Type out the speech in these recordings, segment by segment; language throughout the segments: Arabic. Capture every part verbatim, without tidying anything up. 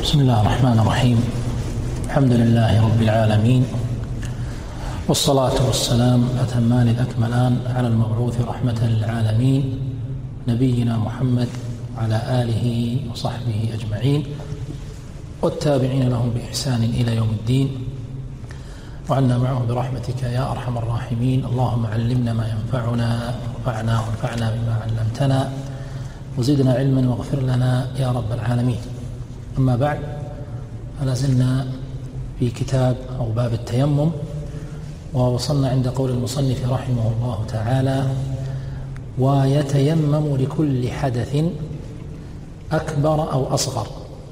بسم الله الرحمن الرحيم. الحمد لله رب العالمين، والصلاة والسلام أتمان الأكملان على المبعوث رحمة للعالمين نبينا محمد وعلى آله وصحبه أجمعين والتابعين لهم بإحسان إلى يوم الدين، وعنا معهم برحمتك يا أرحم الراحمين. اللهم علمنا ما ينفعنا وانفعنا وانفعنا بما علمتنا وزدنا علما واغفر لنا يا رب العالمين. أما بعد، فلا زلنا في كتاب أو باب التيمم، ووصلنا عند قول المصنف رحمه الله تعالى: ويتيمم لكل حدث أكبر أو أصغر،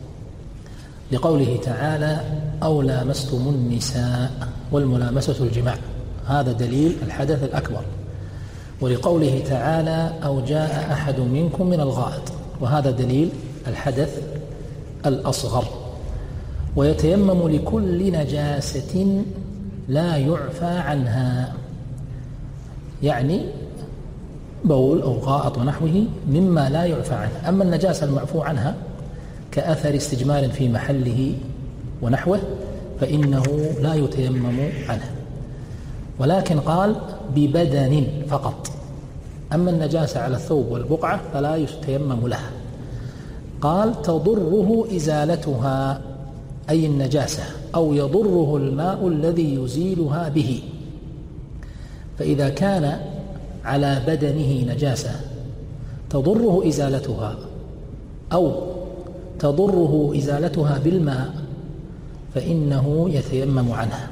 لقوله تعالى: أو لامستم النساء، والملامسة الجماع، هذا دليل الحدث الأكبر. ولقوله تعالى: أو جاء أحد منكم من الغائط، وهذا دليل الحدث الأصغر. ويتيمم لكل نجاسة لا يعفى عنها، يعني بول أو غائط ونحوه مما لا يعفى عنها. أما النجاسة المعفو عنها كأثر استجمار في محله ونحوه فإنه لا يتيمم عنها، ولكن قال ببدن فقط. أما النجاسة على الثوب والبقعة فلا يتيمم لها. قال: تضره إزالتها، أي النجاسة، أو يضره الماء الذي يزيلها به. فإذا كان على بدنه نجاسة تضره إزالتها أو تضره إزالتها بالماء فإنه يتيمم عنها.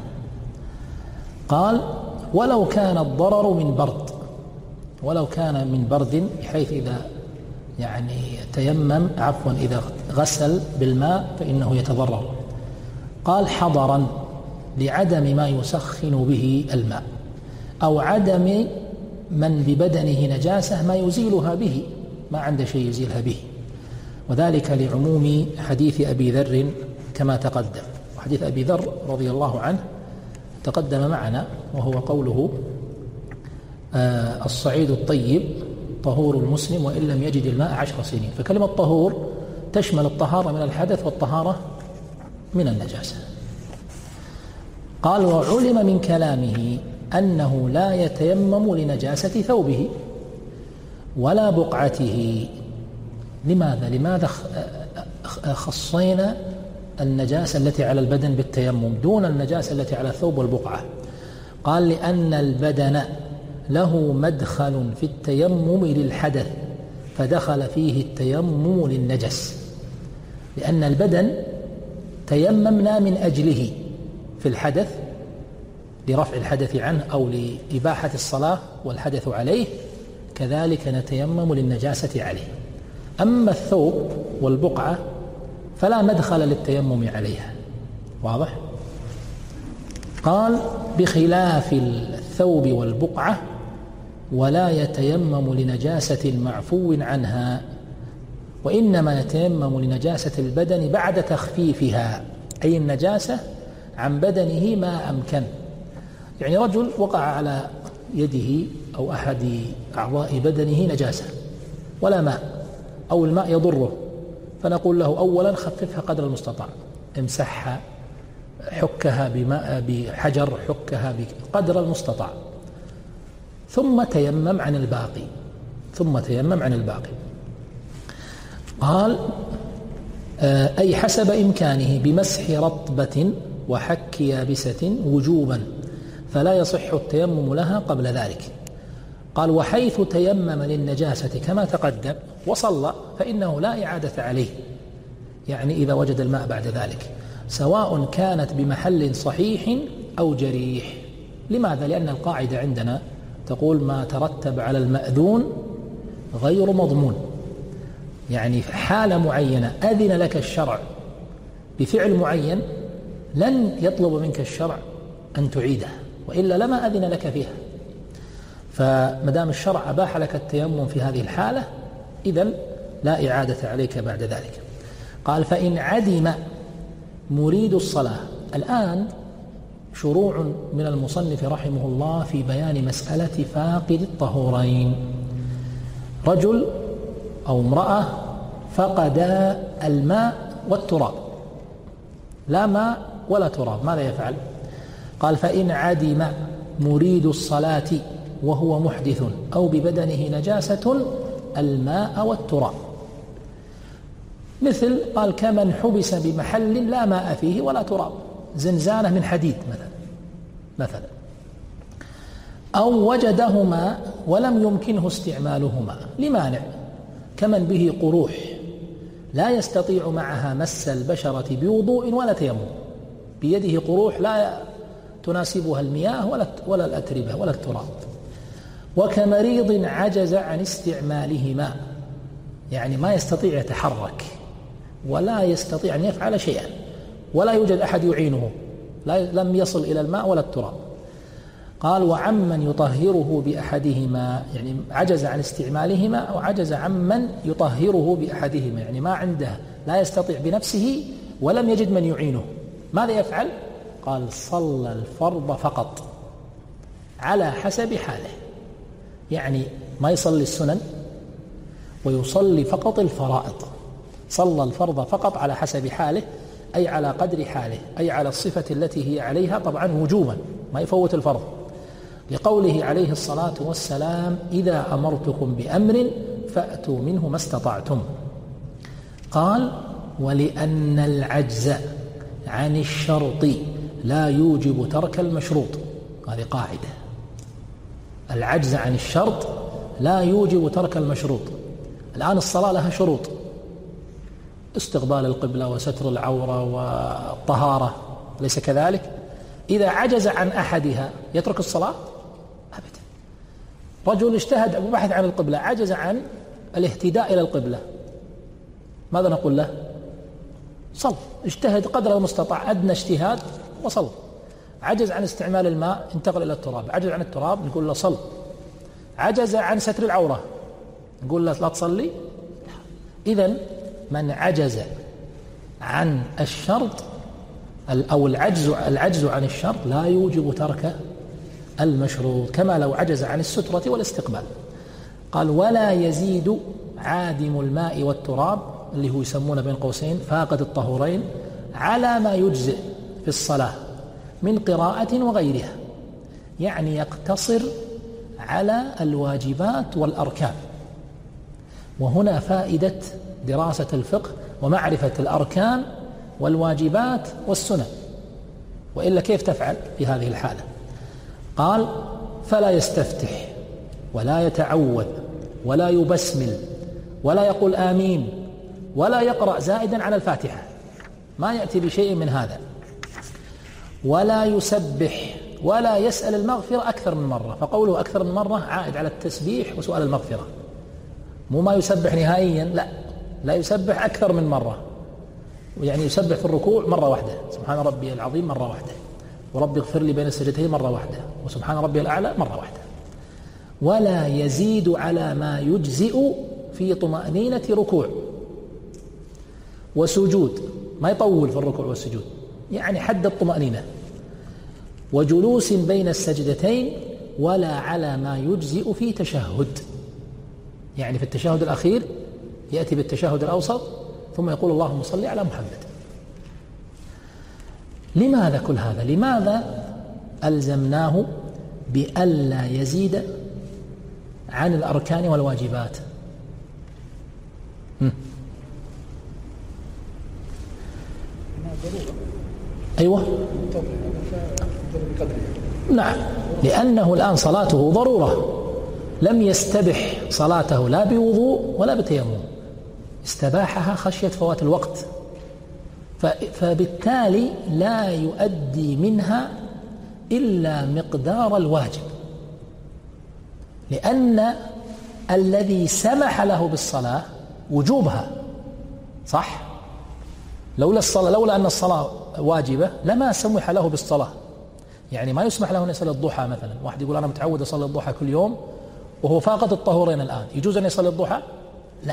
قال: ولو كان الضرر من برد، ولو كان من برد بحيث إذا يعني تيمم عفوا إذا غسل بالماء فإنه يتضرر. قال: حضرا، لعدم ما يسخن به الماء، أو عدم من ببدنه نجاسة ما يزيلها به، ما عنده شيء يزيلها به، وذلك لعموم حديث أبي ذر كما تقدم. وحديث أبي ذر رضي الله عنه تقدم معنا، وهو قوله: آه الصعيد الطيب طهور المسلم وإن لم يجد الماء عشر سنين. فكلمة طهور تشمل الطهارة من الحدث والطهارة من النجاسة. قال: وعلم من كلامه أنه لا يتيمم لنجاسة ثوبه ولا بقعته. لماذا؟ لماذا خصينا النجاسة التي على البدن بالتيمم دون النجاسة التي على الثوب والبقعة؟ قال: لأن البدن له مدخل في التيمم للحدث، فدخل فيه التيمم للنجس. لأن البدن تيممنا من أجله في الحدث، لرفع الحدث عنه أو لإباحة الصلاة والحدث عليه، كذلك نتيمم للنجاسة عليه. أما الثوب والبقعة فلا مدخل للتيمم عليها. واضح؟ قال: بخلاف الثوب والبقعة ولا يتيمم لنجاسة معفو عنها، وإنما يتيمم لنجاسة البدن بعد تخفيفها، أي النجاسة عن بدنه ما أمكن. يعني رجل وقع على يده أو أحد أعضاء بدنه نجاسة ولا ماء، أو الماء يضره، فنقول له: أولا خففها قدر المستطاع، امسحها، حكها بماء بحجر، حكها بقدر المستطاع، ثم تيمم عن الباقي ثم تيمم عن الباقي. قال: أي حسب إمكانه بمسح رطبة وحك يابسة وجوبا، فلا يصح التيمم لها قبل ذلك. قال: وحيث تيمم للنجاسة كما تقدم وصلى فإنه لا إعادة عليه، يعني إذا وجد الماء بعد ذلك، سواء كانت بمحل صحيح أو جريح. لماذا؟ لأن القاعدة عندنا تقول: ما ترتب على المأذون غير مضمون. يعني حالة معينة أذن لك الشرع بفعل معين لن يطلب منك الشرع أن تعيده، وإلا لما أذن لك فيها. فمدام الشرع أباح لك التيمم في هذه الحالة إذن لا إعادة عليك بعد ذلك. قال: فإن عدم مريد الصلاة. الآن شروع من المصنف رحمه الله في بيان مسألة فاقد الطهورين. رجل أو امرأة فقدا الماء والتراب، لا ماء ولا تراب، ماذا يفعل؟ قال فإن عدم مريد الصلاة وهو محدث أو ببدنه نجاسة الماء والتراب. مثل قال كمن حبس بمحل لا ماء فيه ولا تراب، زنزانة من حديد مثلا مثلا أو وجدهما ولم يمكنه استعمالهما لمانع، كمن به قروح لا يستطيع معها مس البشرة بوضوء ولا تيمم، بيده قروح لا تناسبها المياه ولا ولا الأتربة ولا التراب. وكمريض عجز عن استعمالهما، يعني ما يستطيع يتحرك ولا يستطيع أن يفعل شيئا ولا يوجد أحد يعينه، لم يصل إلى الماء ولا التراب. قال وعمن يطهره بأحدهما، يعني عجز عن استعمالهما أو عجز عمن يطهره بأحدهما، يعني ما عنده، لا يستطيع بنفسه ولم يجد من يعينه، ماذا يفعل؟ قال صلى الفرض فقط على حسب حاله، يعني ما يصلي السنن ويصلي فقط الفرائض، صلى الفرض فقط على حسب حاله، أي على قدر حاله، أي على الصفة التي هي عليها طبعا وجوبا، ما يفوت الفرض، لقوله عليه الصلاة والسلام إذا أمرتكم بأمر فأتوا منه ما استطعتم. قال ولأن العجز عن الشرط لا يوجب ترك المشروط، هذه قاعدة، العجز عن الشرط لا يوجب ترك المشروط. الآن الصلاة لها شروط، استقبال القبلة وستر العورة والطهارة، ليس كذلك؟ إذا عجز عن أحدها يترك الصلاة؟ أبدا. رجل اجتهد وبحث عن القبلة، عجز عن الاهتداء إلى القبلة، ماذا نقول له؟ صل، اجتهد قدر المستطاع، أدنى اجتهاد وصل. عجز عن استعمال الماء انتقل إلى التراب، عجز عن التراب نقول له صل. عجز عن ستر العورة نقول له لا تصلي. إذن من عجز عن الشرط أو العجز العجز عن الشرط لا يوجب ترك المشروط، كما لو عجز عن السترة والاستقبال. قال ولا يزيد عادم الماء والتراب، اللي هو يسمونه بين قوسين فاقد الطهورين، على ما يجزئ في الصلاة من قراءة وغيرها، يعني يقتصر على الواجبات والأركان. وهنا فائدة دراسة الفقه ومعرفة الأركان والواجبات والسنن، وإلا كيف تفعل في هذه الحالة؟ قال فلا يستفتح ولا يتعوذ ولا يبسمل ولا يقول آمين ولا يقرأ زائدا على الفاتحة، ما يأتي بشيء من هذا، ولا يسبح ولا يسأل المغفرة أكثر من مرة، فقوله أكثر من مرة عائد على التسبيح وسؤال المغفرة، مو ما يسبح نهائيا، لا لا يسبح أكثر من مرة، يعني يسبح في الركوع مرة واحدة سبحان ربي العظيم مرة واحدة، ورب اغفر لي بين السجدتين مرة واحدة، وسبحان ربي الأعلى مرة واحدة. ولا يزيد على ما يجزئ في طمأنينة ركوع وسجود، ما يطول في الركوع والسجود، يعني حد الطمأنينة، وجلوس بين السجدتين، ولا على ما يجزئ في تشهد، يعني في التشهد الأخير يأتي بالتشهد الأوسط ثم يقول اللهم صل على محمد. لماذا كل هذا؟ لماذا ألزمناه بألا يزيد عن الأركان والواجبات؟ هم. أيوة نعم، لأنه الآن صلاته ضرورة، لم يستبح صلاته لا بوضوء ولا بتيمم، استباحها خشية فوات الوقت، فبالتالي لا يؤدي منها إلا مقدار الواجب، لأن الذي سمح له بالصلاة وجوبها، صح؟ لولا الصلاة لولا أن الصلاة واجبة لما سمح له بالصلاة، يعني ما يسمح له أن يصلي الضحى مثلا، واحد يقول أنا متعود أصلي الضحى كل يوم وهو فاقد الطهورين الآن، يجوز أن يصلي الضحى؟ لا،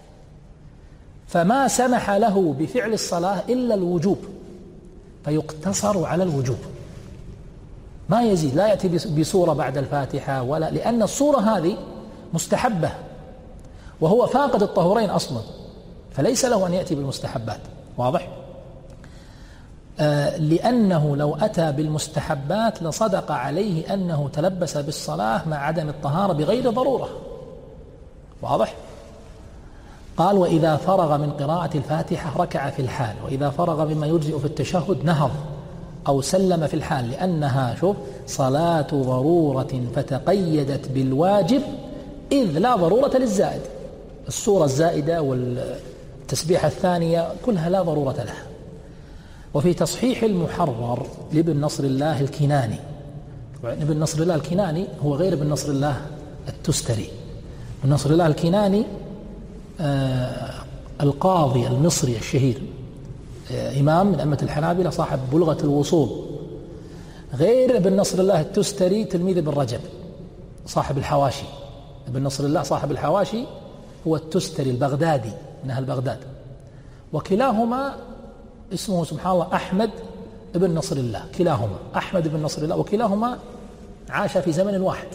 فما سمح له بفعل الصلاة إلا الوجوب، فيقتصر على الوجوب، ما يزيد، لا يأتي بسورة بعد الفاتحة ولا، لأن الصورة هذه مستحبة وهو فاقد الطهورين أصلا، فليس له أن يأتي بالمستحبات، واضح؟ آه لأنه لو أتى بالمستحبات لصدق عليه أنه تلبس بالصلاة مع عدم الطهارة بغير ضرورة. واضح؟ قال: وإذا فرغ من قراءة الفاتحة ركع في الحال، وإذا فرغ مما يجزئ في التشهد نهض أو سلم في الحال، لأنها شوف صلاة ضرورة فتقيدت بالواجب إذ لا ضرورة للزائد. السورة الزائدة والتسبيحة الثانية كلها لا ضرورة لها. وفي تصحيح المحرر لابن نصر الله الكناني، ابن نصر الله الكناني هو غير ابن نصر الله التستري. ابن نصر الله الكناني آه القاضي المصري الشهير، آه إمام من أئمة الحنابلة، صاحب بلغة الوصول، غير ابن نصر الله التستري تلميذ ابن رجب صاحب الحواشي. ابن نصر الله صاحب الحواشي هو التستري البغدادي من أهل بغداد، وكلاهما اسمه سبحان الله أحمد ابن نصر الله، كلاهما أحمد ابن نصر الله، وكلاهما عاش في زمن واحد.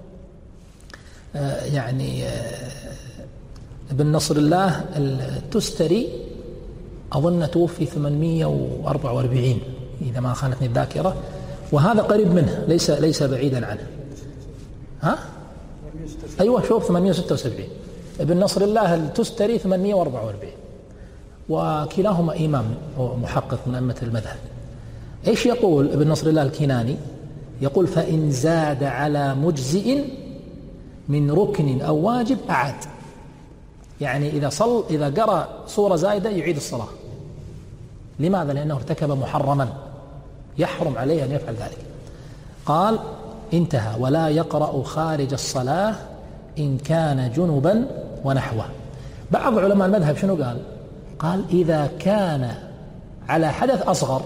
آه يعني آه ابن نصر الله التستري أظن توفي ثمانمائة وأربعة وأربعين إذا ما خانتني الذاكرة، وهذا قريب منه، ليس ليس بعيدا عنه. ها؟ أيوة شوف ثمانمائة وستة وسبعين، ابن نصر الله التستري ثمانمائة وأربعة وأربعين، وكلاهما إمام ومحقق من أئمة المذهب. إيش يقول ابن نصر الله الكناني؟ يقول: فإن زاد على مجزئ من ركن أو واجب أعاد. يعني إذا صل إذا قرأ صورة زائدة يعيد الصلاة. لماذا؟ لأنه ارتكب محرما يحرم عليه أن يفعل ذلك. قال: انتهى. ولا يقرأ خارج الصلاة إن كان جنبا ونحوه. بعض علماء المذهب شنو قال؟ قال: إذا كان على حدث أصغر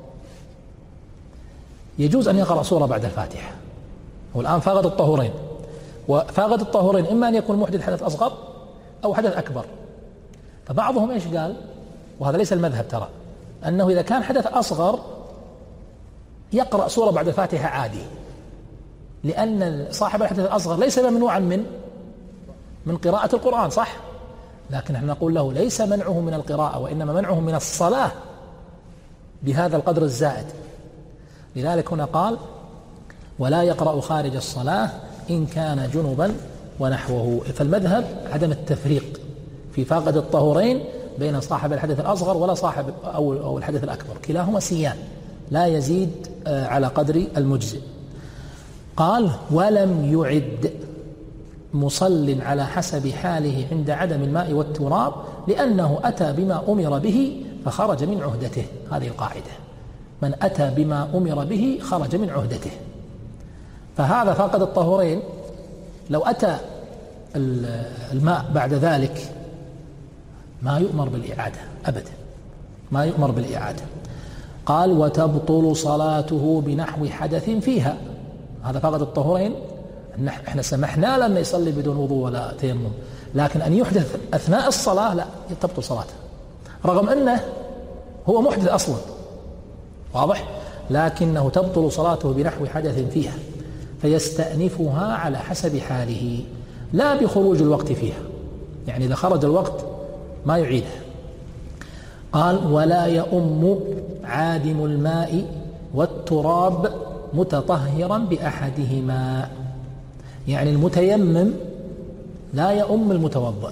يجوز أن يقرأ سورة بعد الفاتحة. والآن فاقد الطهورين، وفاقد الطهورين إما أن يكون محدث حدث أصغر أو حدث أكبر. فبعضهم إيش قال؟ وهذا ليس المذهب ترى، أنه إذا كان حدث أصغر يقرأ سورة بعد الفاتحة عادي، لأن صاحب الحدث الأصغر ليس ممنوعا من من قراءة القرآن، صح؟ لكن نحن نقول له ليس منعه من القراءة، وإنما منعه من الصلاة بهذا القدر الزائد. لذلك هنا قال: ولا يقرأ خارج الصلاة إن كان جنبا ونحوه. فالمذهب عدم التفريق في فاقد الطهورين بين صاحب الحدث الأصغر ولا صاحب أو أو الحدث الأكبر، كلاهما سيان لا يزيد على قدر المجزئ. قال: ولم يعد مصل على حسب حاله عند عدم الماء والتراب، لأنه أتى بما أمر به فخرج من عهدته. هذه القاعدة: من أتى بما أمر به خرج من عهدته. فهذا فاقد الطهورين لو أتى الماء بعد ذلك ما يؤمر بالإعادة أبدا، ما يؤمر بالإعادة. قال: وتبطل صلاته بنحو حدث فيها. هذا فاقد الطهورين احنا سمحنا لما يصلي بدون وضوء ولا تيمم، لكن أن يحدث أثناء الصلاة لا، تبطل صلاته رغم أنه هو محدث أصلا. واضح؟ لكنه تبطل صلاته بنحو حدث فيها، فيستأنفها على حسب حاله لا بخروج الوقت فيها، يعني إذا خرج الوقت ما يعيدها. قال: ولا يؤم عادم الماء والتراب متطهرا بأحدهما. يعني المتيمم لا يؤم المتوضأ،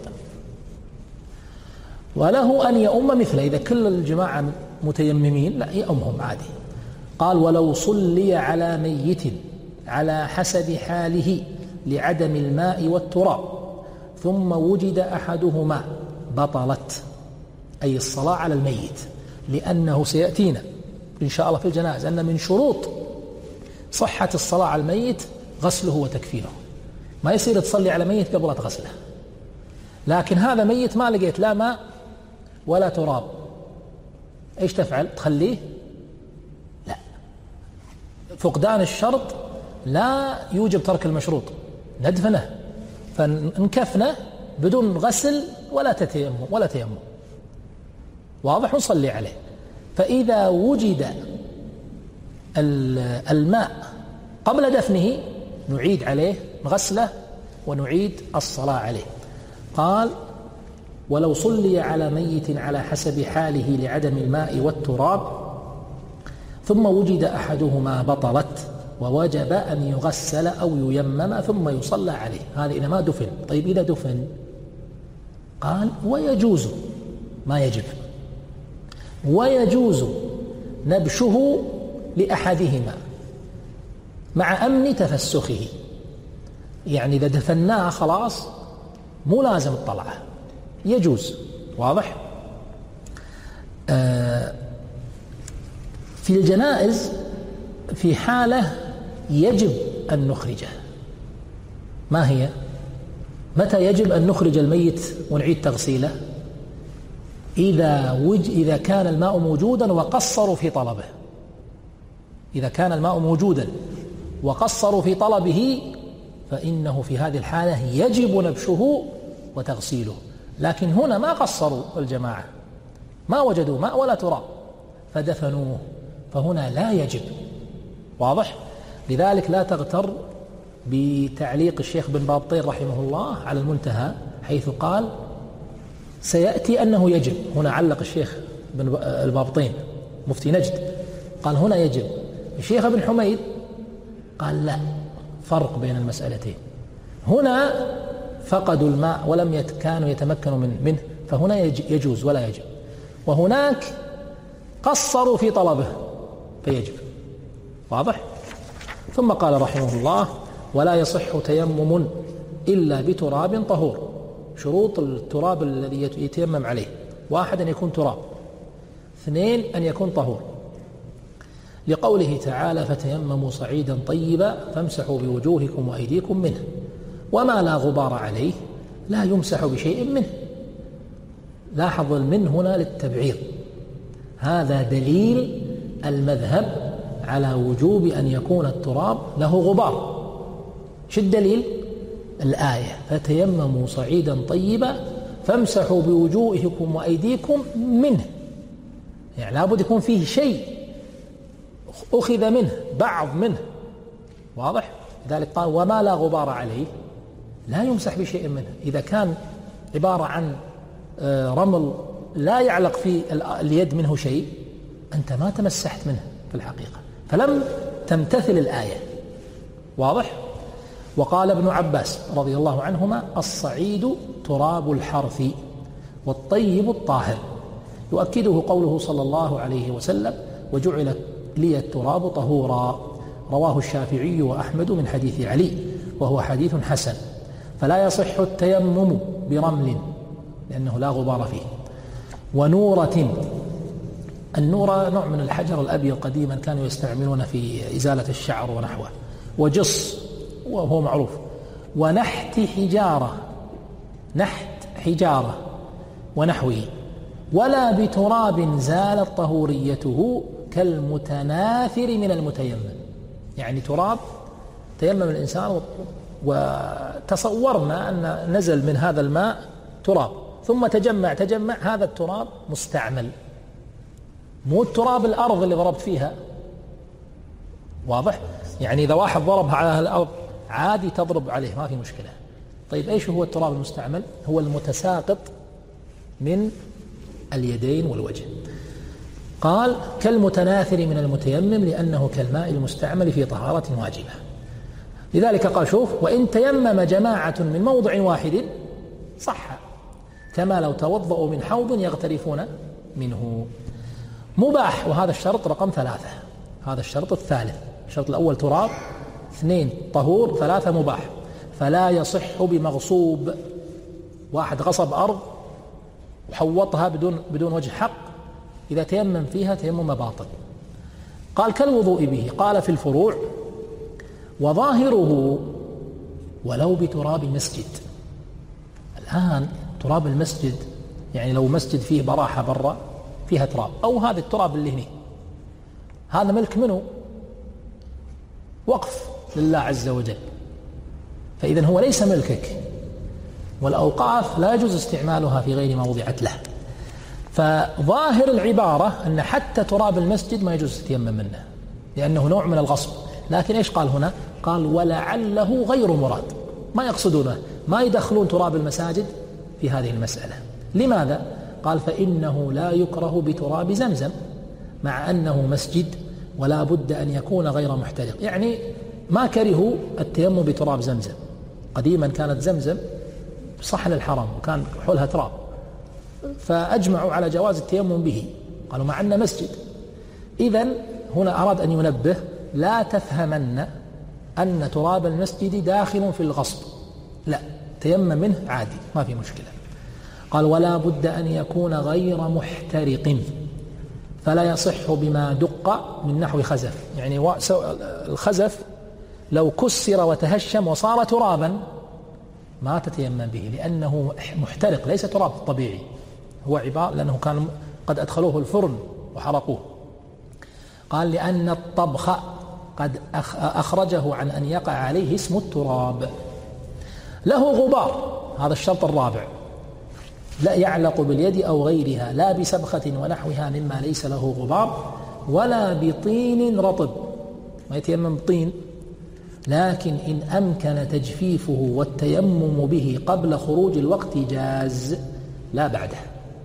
وله أن يؤم مثله إذا كل الجماعة متيممين لا يؤمهم عادي. قال: ولو صلي على ميت على حسب حاله لعدم الماء والتراب ثم وجد أحدهما بطلت، أي الصلاة على الميت، لأنه سيأتينا إن شاء الله في الجنائز أن من شروط صحة الصلاة على الميت غسله وتكفينه. ما يصير تصلي على ميت قبل تغسله. لكن هذا ميت ما لقيت لا ماء ولا تراب، ايش تفعل؟ تخليه؟ لا، فقدان الشرط لا يوجب ترك المشروط، ندفنه فنكفنه بدون غسل ولا تيمم ولا تيمم. واضح؟ ونصلي عليه. فإذا وجد الماء قبل دفنه نعيد عليه غسله ونعيد الصلاة عليه. قال: ولو صلي على ميت على حسب حاله لعدم الماء والتراب ثم وجد أحدهما بطلت ووجب أن يغسل أو ييمم ثم يصلى عليه، هذا إذا ما دفن. طيب إذا دفن قال ويجوز، ما يجب، ويجوز نبشه لأحدهما مع أمن تفسخه، يعني إذا دفناه خلاص مو لازم الطلعة، يجوز. واضح؟ آه في الجنائز في حالة يجب أن نخرجه، ما هي؟ متى يجب أن نخرج الميت ونعيد تغسيله؟ إذا, وج... إذا كان الماء موجودا وقصروا في طلبه، إذا كان الماء موجودا وقصروا في طلبه فإنه في هذه الحالة يجب نبشه وتغسيله. لكن هنا ما قصروا الجماعة، ما وجدوا ماء ولا تراب فدفنوه، فهنا لا يجب. واضح؟ لذلك لا تغتر بتعليق الشيخ بن بابطين رحمه الله على المنتهى حيث قال سيأتي أنه يجب. هنا علق الشيخ بن البابطين مفتي نجد قال هنا يجب. الشيخ ابن حميد قال لا، فرق بين المسألتين. هنا فقدوا الماء ولم يت كانوا يتمكنوا من منه فهنا يجوز ولا يجب، وهناك قصروا في طلبه فيجب. واضح؟ ثم قال رحمه الله ولا يصح تيمم إلا بتراب طهور. شروط التراب الذي يتيمم عليه: واحد أن يكون تراب، اثنين أن يكون طهور، لقوله تعالى فتيمموا صعيدا طيبا فامسحوا بوجوهكم وأيديكم منه، وما لا غبار عليه لا يمسح بشيء منه. لاحظ المن هنا للتبعيض، هذا دليل المذهب على وجوب أن يكون التراب له غبار. شو الدليل؟ الآية فتيمموا صعيدا طيبا فامسحوا بوجوهكم وأيديكم منه، يعني لابد يكون فيه شيء أخذ منه، بعض منه. واضح؟ لذلك قال وما لا غبار عليه لا يمسح بشيء منه. إذا كان عبارة عن رمل لا يعلق في اليد منه شيء أنت ما تمسحت منه في الحقيقة، فلم تمتثل الآية. واضح؟ وقال ابن عباس رضي الله عنهما الصعيد تراب الحرث والطيب الطاهر، يؤكده قوله صلى الله عليه وسلم وجعل لي التراب طهورا، رواه الشافعي وأحمد من حديث علي وهو حديث حسن. فلا يصح التيمم برمل لأنه لا غبار فيه. ونورة، النورة نوع من الحجر الأبيض قديما كانوا يستعملون في إزالة الشعر ونحوه، وجص وهو معروف، ونحت حجارة، نحت حجارة ونحوه، ولا بتراب زالت طهوريته كالمتناثر من المتيمم. يعني تراب تيمم الإنسان وتصورنا أن نزل من هذا الماء تراب ثم تجمع تجمع هذا التراب مستعمل، مو التراب الأرض اللي ضربت فيها. واضح؟ يعني إذا واحد ضرب على الأرض عادي تضرب عليه ما في مشكلة. طيب إيش هو التراب المستعمل؟ هو المتساقط من اليدين والوجه. قال كالمتناثر من المتيمم لأنه كالماء المستعمل في طهارة واجبة. لذلك قال شوف وإن تيمم جماعة من موضع واحد صح، كما لو توضأوا من حوض يغترفون منه. مباح، وهذا الشرط رقم ثلاثة، هذا الشرط الثالث. الشرط الأول تراب، اثنين طهور، ثلاثة مباح. فلا يصح بمغصوب، واحد غصب أرض وحوطها بدون بدون وجه حق، إذا تيمم فيها تيمم باطل. قال كالوضوء به. قال في الفروع وظاهره ولو بتراب المسجد. الآن تراب المسجد يعني لو مسجد فيه براحة برا فيها تراب، أو هذا التراب اللي هنا هذا ملك منه، وقف لله عز وجل، فإذا هو ليس ملكك، والأوقاف لا يجوز استعمالها في غير ما وضعت له. فظاهر العبارة أن حتى تراب المسجد ما يجوز تيمم منه لأنه نوع من الغصب. لكن إيش قال هنا؟ قال ولعله غير مراد، ما يقصدونه، ما يدخلون تراب المساجد في هذه المسألة. لماذا؟ قال فإنه لا يكره بتراب زمزم مع أنه مسجد ولا بد أن يكون غير محترق. يعني ما كرهوا التيمم بتراب زمزم. قديما كانت زمزم صحن الحرم وكان حولها تراب، فأجمعوا على جواز التيمم به، قالوا مع أنه مسجد. إذن هنا أراد أن ينبه: لا تفهمن أن تراب المسجد داخل في الغصب، لا، تيمم منه عادي ما في مشكلة. قال: ولا بد أن يكون غير محترق، فلا يصح بما دق من نحو خزف. يعني الخزف لو كسر وتهشم وصار ترابا ما تتيمم به، لأنه محترق ليس تراب طبيعي، هو عبارة لأنه كان قد أدخلوه الفرن وحرقوه. قال: لأن الطبخ قد أخرجه عن أن يقع عليه اسم التراب. له غبار، هذا الشرط الرابع، لا يعلق باليد أو غيرها، لا بسبخة ونحوها مما ليس له غبار، ولا بطين رطب، ما يتيمم طين، لكن إن أمكن تجفيفه والتيمم به قبل خروج الوقت جاز، لا بعده.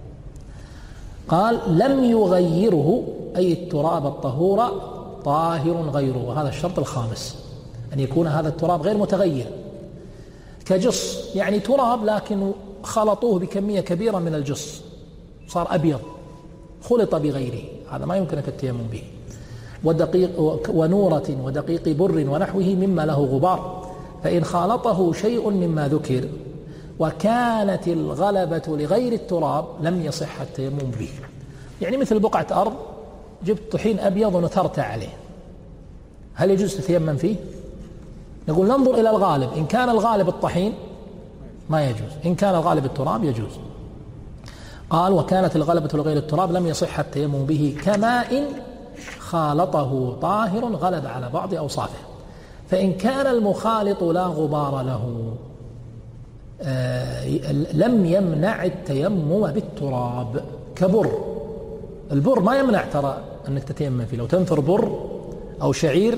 قال: لم يغيره، أي التراب الطهور، طاهر غيره، وهذا الشرط الخامس، أن يكون هذا التراب غير متغير، كجص، يعني تراب لكن خلطوه بكمية كبيرة من الجص صار أبيض، خلط بغيره، هذا ما يمكنك التيمم به. ودقيق ونورة ودقيق بر ونحوه مما له غبار، فإن خالطه شيء مما ذكر وكانت الغلبة لغير التراب لم يصح التيمم به. يعني مثل بقعة أرض جبت طحين أبيض ونثرت عليه، هل يجوز تتيمم فيه؟ نقول ننظر إلى الغالب، إن كان الغالب الطحين ما يجوز، إن كان الغالب التراب يجوز. قال: وكانت الغلبة لغير التراب لم يصح التيمم به، كماء خالطه طاهر غلب على بعض أوصافه، فإن كان المخالط لا غبار له آه لم يمنع التيمم بالتراب، كبر. البر ما يمنع ترى أنك تتيمم فيه، لو تنثر بر أو شعير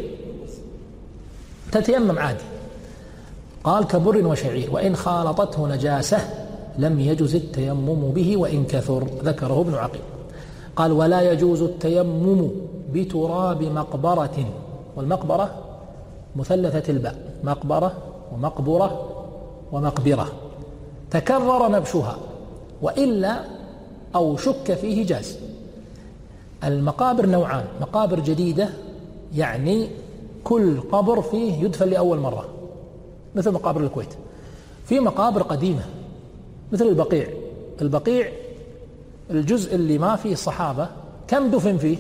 تتيمم عادي. قال: كبر وشعير، وإن خالطته نجاسة لم يجوز التيمم به وإن كثر، ذكره ابن عقيل. قال: ولا يجوز التيمم بتراب مقبرة، والمقبرة مثلثة الباء، مقبرة ومقبرة ومقبرة، تكرر نبشها وإلا أو شك فيه جاز. المقابر نوعان: مقابر جديدة، يعني كل قبر فيه يدفن لأول مرة مثل مقابر الكويت، في مقابر قديمة مثل البقيع. البقيع الجزء اللي ما فيه الصحابة كم دفن فيه؟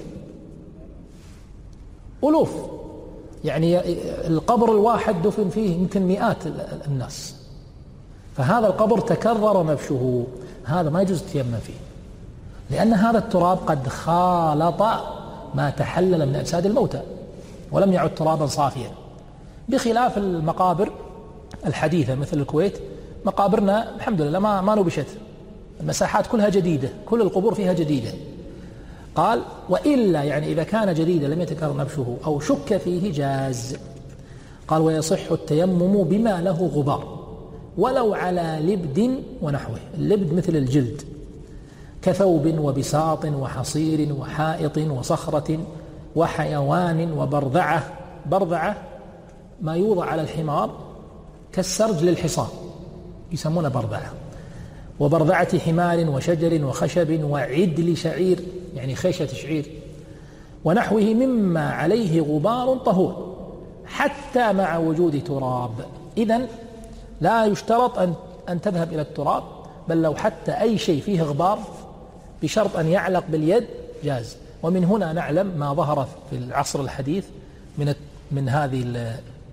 ألوف، يعني القبر الواحد دفن فيه يمكن مئات الناس، فهذا القبر تكرر نبشه، هذا ما يجوز التيمم فيه، لأن هذا التراب قد خالط ما تحلل من أجساد الموتى ولم يعد ترابا صافيا، بخلاف المقابر الحديثة مثل الكويت. مقابرنا الحمد لله ما ما نبشت، المساحات كلها جديدة، كل القبور فيها جديدة. قال: وإلا يعني إذا كان جديدا لم يتكرر نبشه أو شك فيه جاز. قال: ويصح التيمم بما له غبار ولو على لبد ونحوه، اللبد مثل الجلد، كثوب وبساط وحصير وحائط وصخرة وحيوان وبرذعة. برذعة ما يوضع على الحمار كالسرج للحصان، يسمونه برذعة. وبرذعة حمار وشجر وخشب وعدل شعير، يعني خيشة شعير، ونحوه مما عليه غبار طهور حتى مع وجود تراب. إذن لا يشترط أن أن تذهب إلى التراب، بل لو حتى أي شيء فيه غبار بشرط أن يعلق باليد جاز. ومن هنا نعلم ما ظهر في العصر الحديث من من هذه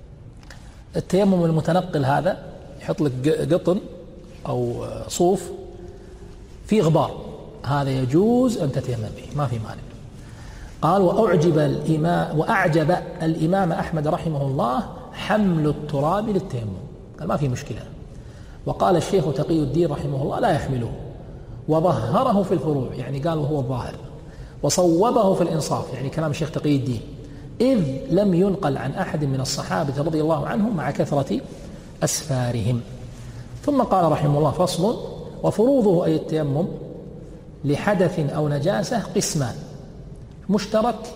التيمم المتنقل، هذا يحط لك قطن أو صوف فيه غبار، هذا يجوز أن تتيمم به ما في مانع. قال: وأعجب الإمام وأعجب الإمام أحمد رحمه الله حمل التراب للتيمم، قال ما في مشكلة. وقال الشيخ تقي الدين رحمه الله: لا يحمله، وظهره في الفروع، يعني قال وهو الظاهر، وصوبه في الإنصاف، يعني كلام الشيخ تقي الدين، إذ لم ينقل عن أحد من الصحابة رضي الله عنهم مع كثرة أسفارهم. ثم قال رحمه الله: فصل: وفروضه أي التيمم لحدث أو نجاسة قسمان: مشترك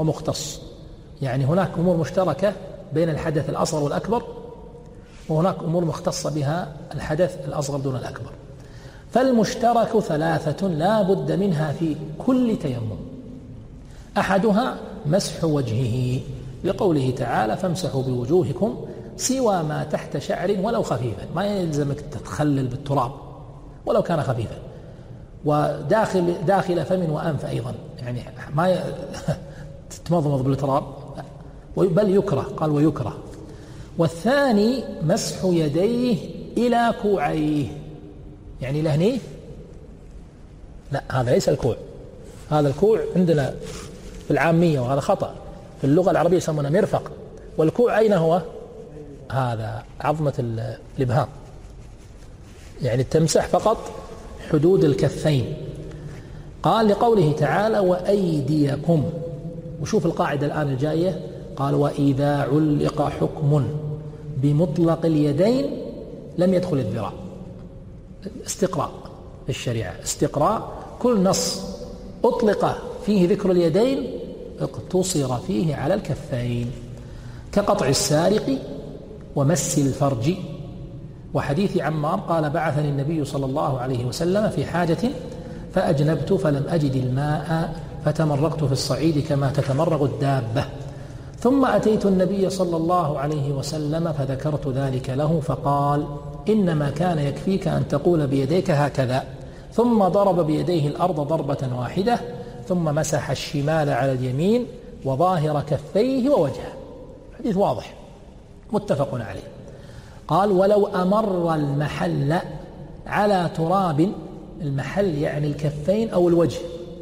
ومختص، يعني هناك أمور مشتركة بين الحدث الأصغر والأكبر، وهناك أمور مختصة بها الحدث الأصغر دون الأكبر. فالمشترك ثلاثة لا بد منها في كل تيمم. أحدها مسح وجهه لقوله تعالى فامسحوا بوجوهكم سوى ما تحت شعر ولو خفيفا، ما يلزمك تتخلل بالتراب ولو كان خفيفا، وداخل داخل فم وأنف أيضا، يعني ما تتمضمض بالتراب بل يكره، قال ويكره. والثاني مسح يديه إلى كوعيه، يعني لهني لا، هذا ليس الكوع، هذا الكوع عندنا في العامية وهذا خطأ، في اللغة العربية يسمونه مرفق، والكوع أين هو؟ هذا عظمة الإبهام، يعني تمسح فقط حدود الكفين. قال لقوله تعالى وأيديكم، وشوف القاعدة الآن الجاية، قال وإذا علق حكم بمطلق اليدين لم يدخل الذراع. استقراء في الشريعة، استقراء، كل نص أطلق فيه ذكر اليدين اقتصر فيه على الكفين، كقطع السارق ومس الفرج، وحديث عمار قال بعثني النبي صلى الله عليه وسلم في حاجة فأجنبت فلم أجد الماء فتمرقت في الصعيد كما تتمرق الدابة، ثم أتيت النبي صلى الله عليه وسلم فذكرت ذلك له فقال إنما كان يكفيك أن تقول بيديك هكذا، ثم ضرب بيديه الأرض ضربة واحدة، ثم مسح الشمال على اليمين وظاهر كفيه ووجهه. حديث واضح متفق عليه. قال ولو أمر المحل على تراب، المحل يعني الكفين أو الوجه،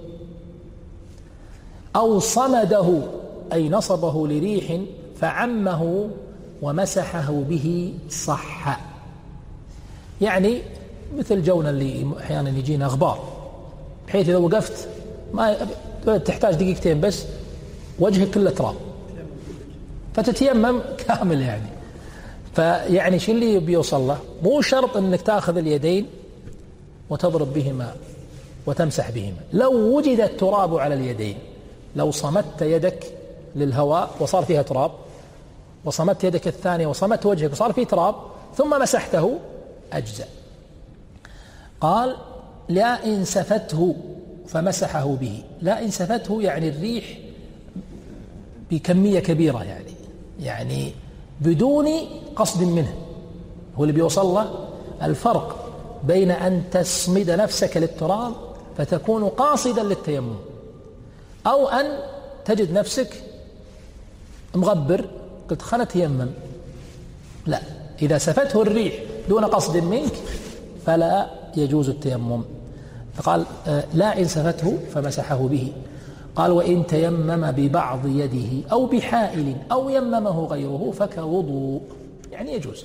أو صمده أي نصبه لريح فعمه ومسحه به صح، يعني مثل جونا اللي أحيانا يجينا غبار، بحيث إذا وقفت ما تحتاج دقيقتين بس وجهك كله تراب فتتيمم كامل، يعني فيعني شو اللي بيوصل له؟ مو شرط أنك تأخذ اليدين وتضرب بهما وتمسح بهما، لو وجد التراب على اليدين، لو صمت يدك للهواء وصار فيها تراب، وصمت يدك الثانية وصمت وجهك وصار فيه تراب، ثم مسحته أجزاء. قال لا إن سفته فمسحه به، لا إن سفته يعني الريح بكمية كبيرة، يعني يعني بدون قصد منه، هو اللي بيوصل له الفرق بين أن تسمد نفسك للتراب فتكون قاصدا للتيمم، أو أن تجد نفسك مغبر قلت خلنا تيمم، لا، إذا سفته الريح دون قصد منك فلا يجوز التيمم. فقال لا إن سفته فمسحه به. قال وإن تيمم ببعض يده أو بحائل أو يممه غيره فكوضوء، يعني يجوز.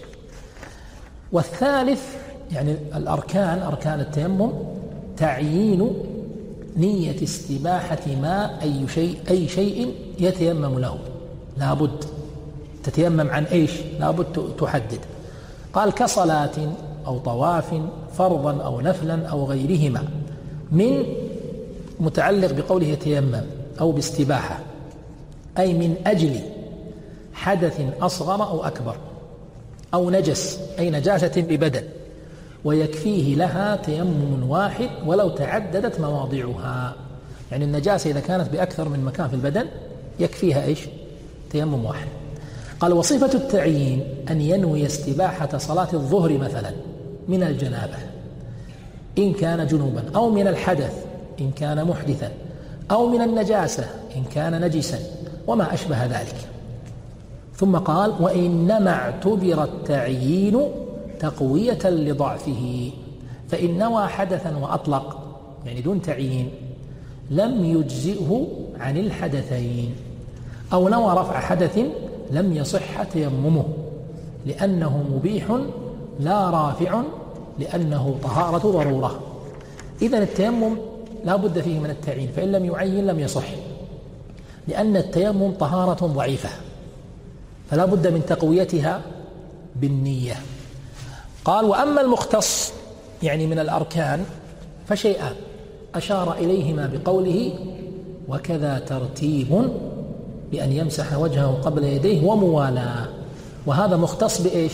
والثالث يعني الأركان، أركان التيمم تعيين نية استباحة ما أي شيء أي شيء يتيمم له، لابد تتيمم عن إيش، لابد تحدد. قال كصلاة أو طواف فرضا أو نفلا أو غيرهما، من متعلق بقوله يتيمم أو باستباحة، أي من أجل حدث أصغر أو أكبر، أو نجس أي نجاسة ببدن، ويكفيه لها تيمم واحد ولو تعددت مواضعها، يعني النجاسة إذا كانت بأكثر من مكان في البدن يكفيها إيش؟ تيمم واحد. قال وصفة التعيين أن ينوي استباحة صلاة الظهر مثلا من الجنابة إن كان جنوبا، أو من الحدث إن كان محدثا، أو من النجاسة إن كان نجسا وما أشبه ذلك. ثم قال وإنما اعتبر التعيين تقوية لضعفه، فإن نوى حدثا وأطلق يعني دون تعيين لم يجزئه عن الحدثين، أو نوى رفع حدث لم يصح تيممه لأنه مبيح لا رافع، لأنه طهارة ضرورة. إذن التيمم لا بد فيه من التعيين، فإن لم يعين لم يصح، لأن التيمم طهارة ضعيفة فلا بد من تقويتها بالنية. قال وأما المختص يعني من الأركان فشيئان أشار إليهما بقوله وكذا ترتيب بأن يمسح وجهه قبل يديه وموالاة، وهذا مختص بإيش؟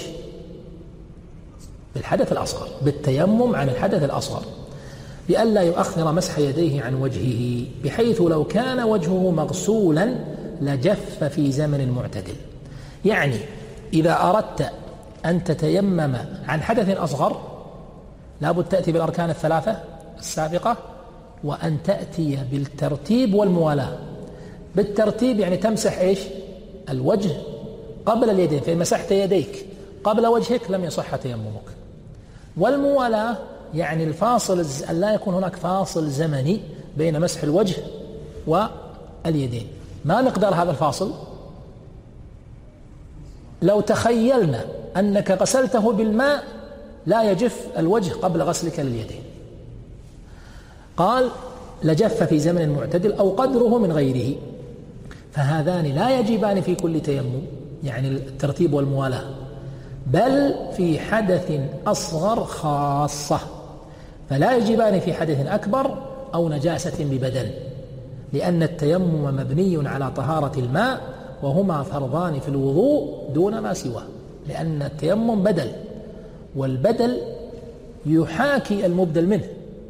بالحدث الأصغر، بالتيمم عن الحدث الأصغر، لئلا يؤخر مسح يديه عن وجهه، بحيث لو كان وجهه مغسولا لجف في زمن معتدل. يعني إذا أردت أن تتيمم عن حدث أصغر لابد تأتي بالأركان الثلاثة السابقة، وأن تأتي بالترتيب والموالاة. بالترتيب يعني تمسح إيش؟ الوجه قبل اليدين، فإن مسحت يديك قبل وجهك لم يصح تيممك. والموالاة يعني الفاصل، أن لا يكون هناك فاصل زمني بين مسح الوجه واليدين. ما مقدار هذا الفاصل؟ لو تخيلنا أنك غسلته بالماء لا يجف الوجه قبل غسلك لليدين، قال لجف في زمن معتدل أو قدره من غيره، فهذان لا يجبان في كل تيمم، يعني الترتيب والموالاة، بل في حدث أصغر خاصة، فلا يجبان في حدث أكبر أو نجاسة ببدن، لأن التيمم مبني على طهارة الماء، وهما فرضان في الوضوء دون ما سواه، لأن التيمم بدل، والبدل يحاكي المبدل منه،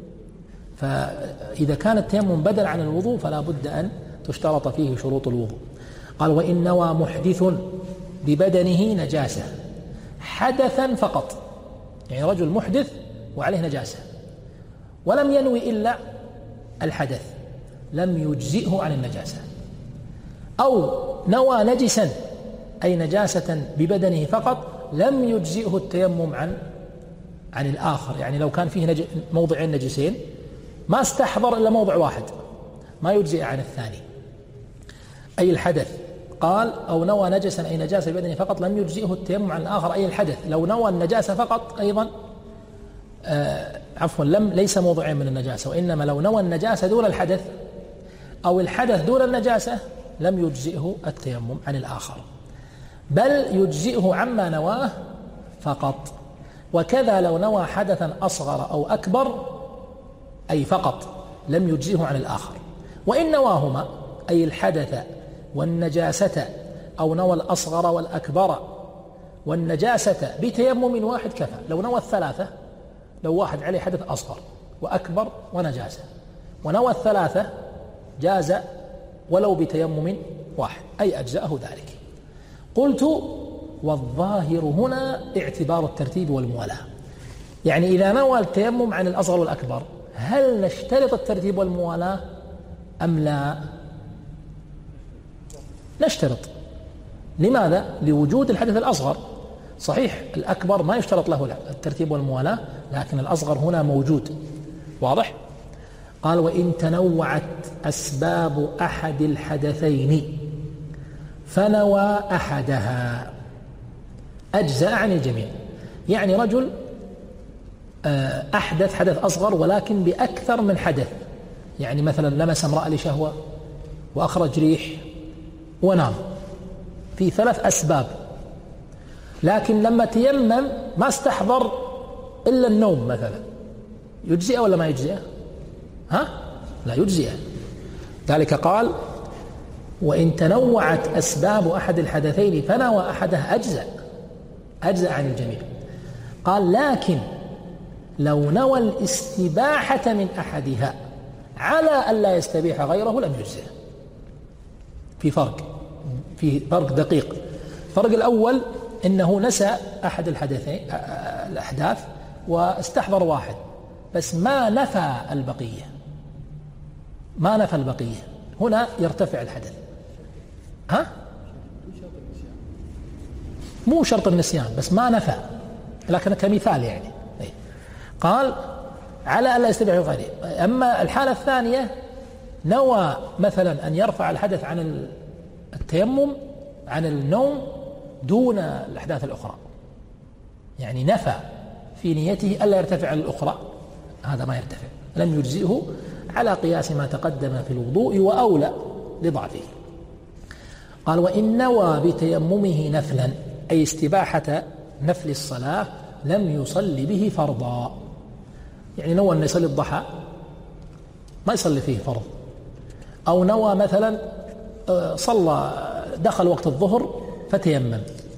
فإذا كان التيمم بدل عن الوضوء فلا بد أن تشترط فيه شروط الوضوء. قال وإن نوى محدث ببدنه نجاسة حدثا فقط، يعني رجل محدث وعليه نجاسة ولم ينوي إلا الحدث لم يجزئه عن النجاسة، أو نوى نجسا أي نجاسة ببدنه فقط لم يجزئه التيمم عن عن الآخر، يعني لو كان فيه نج... موضعين نجسين ما استحضر إلا موضع واحد ما يجزئ عن الثاني، أي الحدث. قال أو نوى نجسا أي نجاسة ببدنه فقط لم يجزئه التيمم عن الآخر، أي الحدث. لو نوى النجاسة فقط أيضا آه عفوا لم ليس موضعين من النجاسة، وإنما لو نوى النجاسة دون الحدث أو الحدث دون النجاسة لم يجزئه التيمم عن الآخر، بل يجزئه عما نواه فقط. وكذا لو نوى حدثا أصغر أو أكبر أي فقط لم يجزئه عن الآخر، وإن نواهما أي الحدث والنجاسة أو نوى الأصغر والأكبر والنجاسة بتيمم واحد كفى. لو نوى الثلاثة، لو واحد عليه حدث أصغر وأكبر ونجاسة ونوى الثلاثة جاز ولو بتيمم واحد، أي أجزأه ذلك. قلت والظاهر هنا اعتبار الترتيب والموالاة، يعني إذا نوى التيمم عن الأصغر والأكبر هل نشترط الترتيب والموالاة أم لا؟ نشترط. لماذا؟ لوجود الحدث الأصغر. صحيح الأكبر ما يشترط له الترتيب والموالاة، لكن الأصغر هنا موجود. واضح؟ قال وإن تنوعت أسباب أحد الحدثين فنوى أحدها أجزاء عن الجميع. يعني رجل أحدث حدث أصغر ولكن بأكثر من حدث، يعني مثلا لمس امرأة لشهوة وأخرج ريح ونام، في ثلاث أسباب، لكن لما تيمم ما استحضر إلا النوم مثلا، يجزئه ولا ما يجزئه؟ ها؟ لا يجزئه. ذلك قال وإن تنوعت أسباب أحد الحدثين فنوى أحدها أجزأ أجزأ عن الجميع. قال لكن لو نوى الاستباحة من أحدها على أن لا يستبيح غيره لم يجزئه. في فرق في فرق دقيق. الفرق الأول إنه نسى أحد الحدثين الأحداث واستحضر واحد بس ما نفى البقية، ما نفى البقية، هنا يرتفع الحدث. ها؟ مو شرط النسيان بس ما نفى، لكن كمثال يعني. قال على ألا يستبيح غيره. أما الحالة الثانية نوى مثلا أن يرفع الحدث عن التيمم عن النوم دون الأحداث الأخرى، يعني نفى في نيته ألا يرتفع على الأخرى، هذا ما يرتفع، لم يجزئه على قياس ما تقدم في الوضوء وأولى لضعفه. قال وإن نوى بتيممه نفلا أي استباحة نفل الصلاة لم يصلي به فرضا، يعني نوى أن يصلي الضحى ما يصلي فيه فرض، أو نوى مثلا صلى دخل وقت الظهر فتيمم،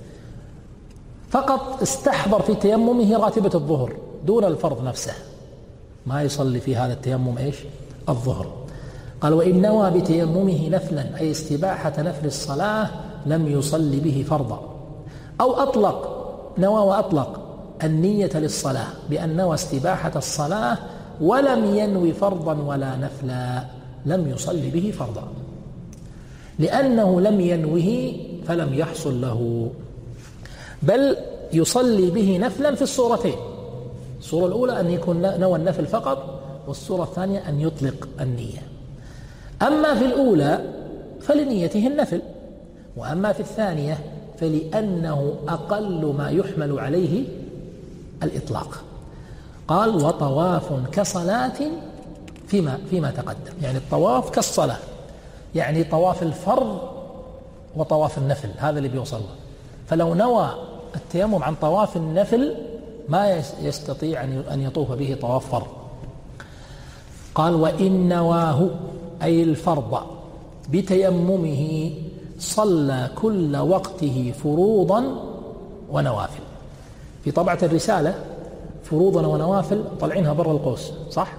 فقط استحضر في تيممه راتبة الظهر دون الفرض نفسه، ما يصلي في هذا التيمم إيش؟ الظهر. قال وإن نوى بتيممه نفلا أي استباحة نفل الصلاة لم يصلي به فرضا، أو أطلق نوى وأطلق النية للصلاة بأن نوى استباحة الصلاة ولم ينوي فرضا ولا نفلا لم يصلي به فرضا، لأنه لم ينوه فلم يحصل له، بل يصلي به نفلا في الصورتين. الصورة الأولى أن يكون نوى النفل فقط، والصورة الثانية أن يطلق النية. أما في الأولى فلنيته النفل، وأما في الثانية فلأنه أقل ما يحمل عليه الإطلاق. قال وطواف كصلاة فيما, فيما تقدم، يعني الطواف كالصلاة، يعني طواف الفرض وطواف النفل، هذا اللي بيوصل له. فلو نوى التيمم عن طواف النفل ما يستطيع أن يطوف به طواف فرض. قال وإن نواه أي الفرض بتيممه صلى كل وقته فروضا ونوافل. في طبعة الرسالة فروضا ونوافل طلعينها برا القوس، صح؟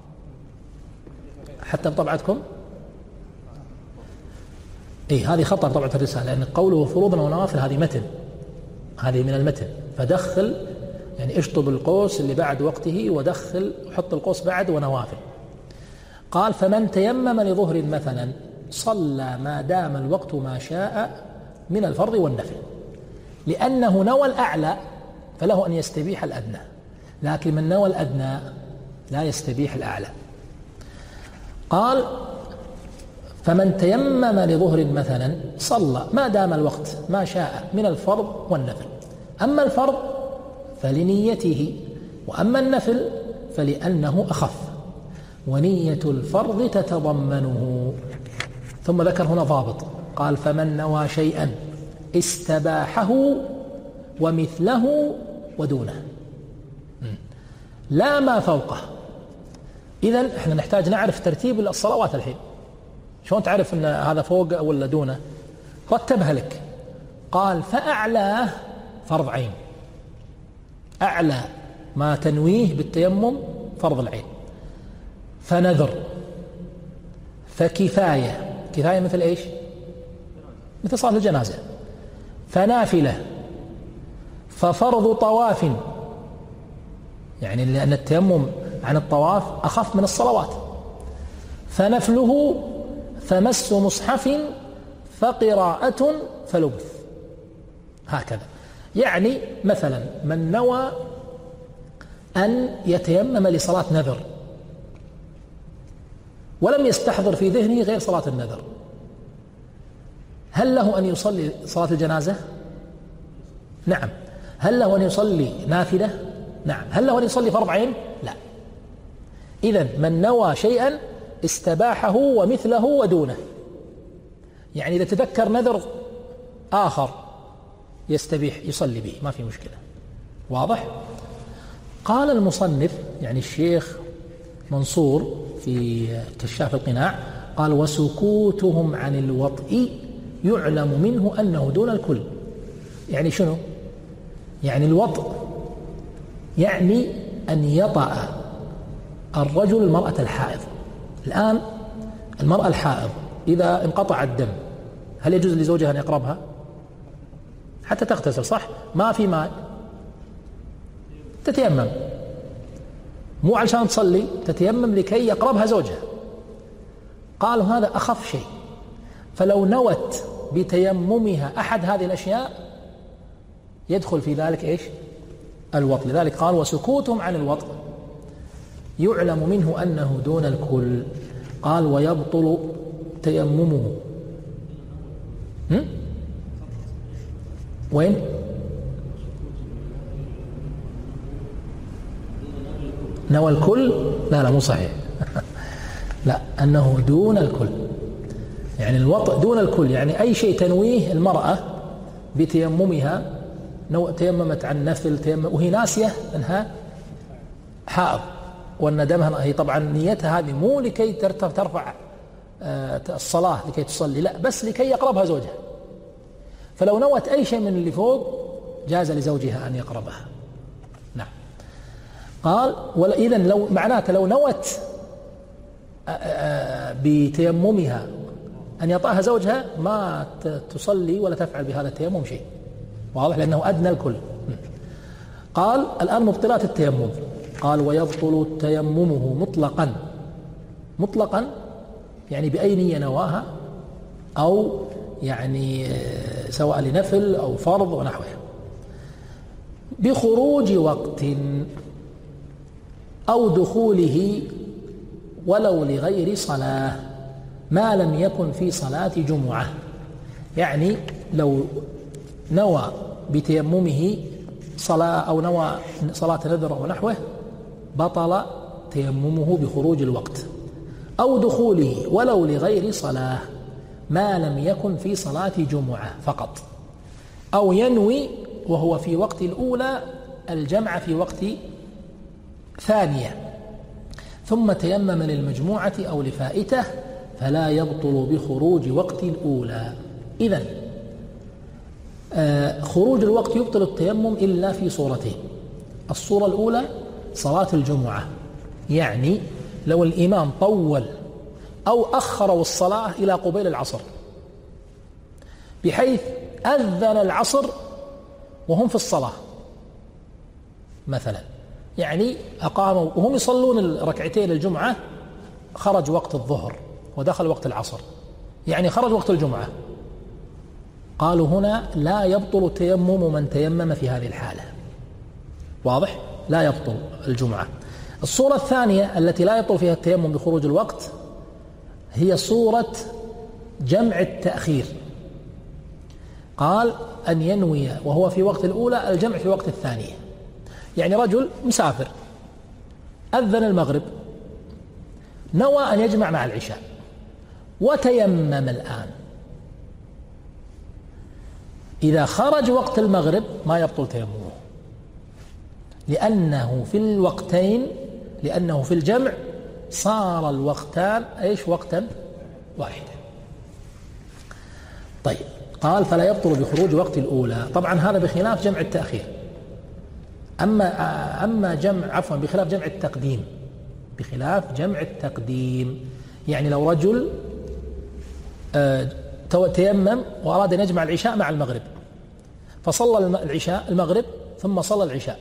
حتى بطبعتكم إيه هذه خطأ طبعة الرسالة، لأن قوله فروضا ونوافل هذه متن، هذه من المتن، فدخل يعني اشطب القوس اللي بعد وقته ودخل حط القوس بعد ونوافل. قال فمن تيمم لظهر مثلا صلى ما دام الوقت ما شاء من الفرض والنفل، لأنه نوى الأعلى فله أن يستبيح الأدنى، لكن من نوى الأدنى لا يستبيح الأعلى. قال فمن تيمم لظهر مثلا صلى ما دام الوقت ما شاء من الفرض والنفل، أما الفرض فلنيته، وأما النفل فلأنه أخف، ونية الفرض تتضمنه. ثم ذكر هنا ضابط، قال فمن نوى شيئا استباحه ومثله ودونه لا ما فوقه. إذن احنا نحتاج نعرف ترتيب الصلوات الحين، شلون تعرف ان هذا فوق ولا دونه؟ رتبها لك. قال فأعلاه فرض عين، أعلى ما تنويه بالتيمم فرض العين، فنذر، فكفاية، كفاية مثل إيش؟ مثل صلاة الجنازة، فنافلة، ففرض طواف، يعني لأن التيمم عن الطواف أخف من الصلوات، فنفله، فمس مصحف، فقراءة، فلبث، هكذا. يعني مثلا من نوى أن يتيمم لصلاة نذر ولم يستحضر في ذهنه غير صلاة النذر، هل له أن يصلي صلاة الجنازة؟ نعم. هل له أن يصلي نافلة؟ نعم. هل له أن يصلي فرض عين؟ لا. إذن من نوى شيئا استباحه ومثله ودونه، يعني إذا تذكر نذر آخر يستبيح يصلي به، ما في مشكلة. واضح؟ قال المصنف يعني الشيخ منصور في كشاف القناع، قال وسكوتهم عن الوطء يعلم منه أنه دون الكل. يعني شنو؟ يعني الوطء يعني أن يطأ الرجل المرأة الحائض. الآن المرأة الحائض إذا انقطع الدم هل يجوز لزوجها أن يقربها حتى تغتسل؟ صح؟ ما في ماء تتيمم، مو علشان تصلي، تتيمم لكي يقربها زوجها. قالوا هذا أخف شيء، فلو نوت بتيممها أحد هذه الأشياء يدخل في ذلك إيش؟ الوطء. لذلك قال وسكوتهم عن الوطء يعلم منه أنه دون الكل. قال ويبطل تيممه. هم؟ وين؟ نوى الكل؟ لا لا مو صحيح. لا، أنه دون الكل، يعني الوطء دون الكل، يعني أي شيء تنويه المرأة بتيممها، نو تيممت عن نفل تيمم وهي ناسية أنها حائض وأن دمها، هي طبعا نيتها هذه مو لكي ترفع الصلاة لكي تصلي، لا، بس لكي يقربها زوجها. فلو نوت أي شيء من اللي فوق جاز لزوجها أن يقربها. نعم. قال إذن لو معناته لو نوت بتيممها أن يطأها زوجها ما تصلي ولا تفعل بهذا التيمم شيء، واضح، لأنه أدنى الكل. قال الآن مبطلات التيمم. قال ويبطل تيممه مطلقا. مطلقا يعني بأي نية نواها، أو يعني سواء لنفل أو فرض ونحوه، بخروج وقت أو دخوله ولو لغير صلاة ما لم يكن في صلاة جمعة. يعني لو نوى بتيممه صلاة أو نوى صلاة نذر ونحوه بطل تيممه بخروج الوقت أو دخوله ولو لغير صلاة ما لم يكن في صلاة جمعة فقط، أو ينوي وهو في وقت الأولى الجمع في وقت ثانية ثم تيمم للمجموعة أو لفائته فلا يبطل بخروج وقت الأولى. إذن آه خروج الوقت يبطل التيمم إلا في صورتين. الصورة الأولى صلاة الجمعة، يعني لو الإمام طول أو أخروا الصلاة إلى قبيل العصر بحيث أذن العصر وهم في الصلاة مثلا، يعني أقاموا وهم يصلون الركعتين الجمعة، خرج وقت الظهر ودخل وقت العصر، يعني خرج وقت الجمعة. قالوا هنا لا يبطل تيمم من تيمم في هذه الحالة، واضح؟ لا يبطل الجمعة. الصورة الثانية التي لا يبطل فيها التيمم بخروج الوقت هي صورة جمع التأخير. قال أن ينوي وهو في وقت الأولى الجمع في وقت الثانية، يعني رجل مسافر أذن المغرب نوى أن يجمع مع العشاء وتيمم الآن، إذا خرج وقت المغرب ما يبطل تيممه لأنه في الوقتين لأنه في الجمع صار الوقتان إيش وقتا واحدا. طيب قال فلا يبطل بخروج وقت الأولى. طبعا هذا بخلاف جمع التأخير. أما أما جمع عفوا بخلاف جمع التقديم بخلاف جمع التقديم يعني لو رجل تيمم وأراد أن يجمع العشاء مع المغرب فصلى العشاء المغرب ثم صلى العشاء،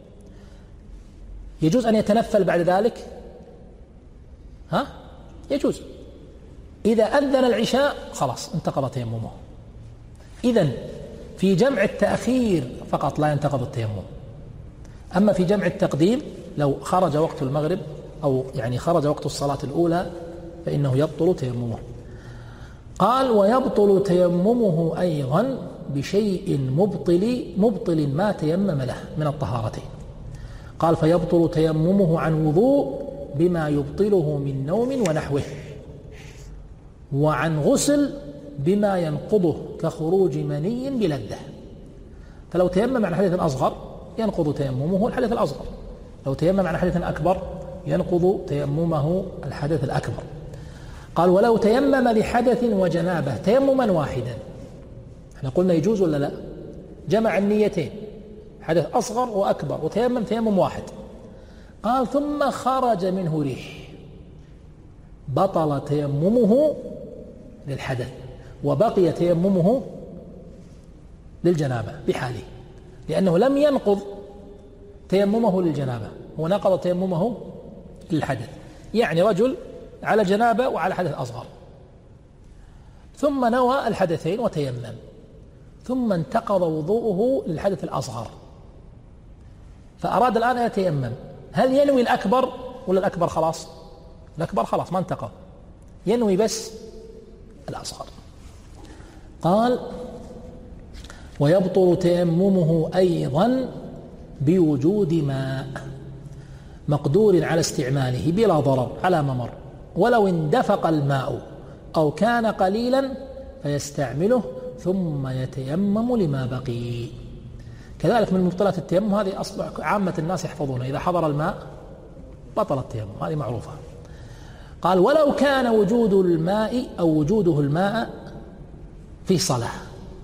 يجوز أن يتنفل بعد ذلك؟ ها؟ يجوز. إذا أذن العشاء خلاص انتقض تيممه. إذن في جمع التأخير فقط لا ينتقض التيمم. أما في جمع التقديم لو خرج وقت المغرب أو يعني خرج وقت الصلاة الأولى فإنه يبطل تيممه. قال ويبطل تيممه أيضا بشيء مبطل مبطل ما تيمم له من الطهارتين. قال فيبطل تيممه عن وضوء بما يبطله من نوم ونحوه، وعن غسل بما ينقضه كخروج مني بلذة. فلو تيمم عن حدث أصغر ينقض تيممه الحدث الأصغر، لو تيمم عن حدث أكبر ينقض تيممه الحدث الأكبر. قال ولو تيمم لحدث وجنابه تيمما واحدا، احنا قلنا يجوز ولا لا؟ جمع النيتين حدث أصغر وأكبر وتيمم تيمم واحد. قال ثم خرج منه ريح بطل تيممه للحدث وبقي تيممه للجنابة بحاله، لأنه لم ينقض تيممه للجنابة، هو نقض تيممه للحدث. يعني رجل على جنابة وعلى حدث أصغر ثم نوى الحدثين وتيمم ثم انتقض وضوءه للحدث الأصغر فأراد الآن أن يتيمم، هل ينوي الأكبر ولا الأكبر خلاص؟ الأكبر خلاص ما انتقض، ينوي بس الأصغر. قال ويبطل تيممه أيضا بوجود ماء مقدور على استعماله بلا ضرر على ممر، ولو اندفق الماء أو كان قليلا فيستعمله ثم يتيمم لما بقي. كذلك من مبطلات التيمم هذه أصبح عامة الناس يحفظونها، إذا حضر الماء بطل التيمم، هذه معروفة. قال ولو كان وجود الماء أو وجوده الماء في صلاة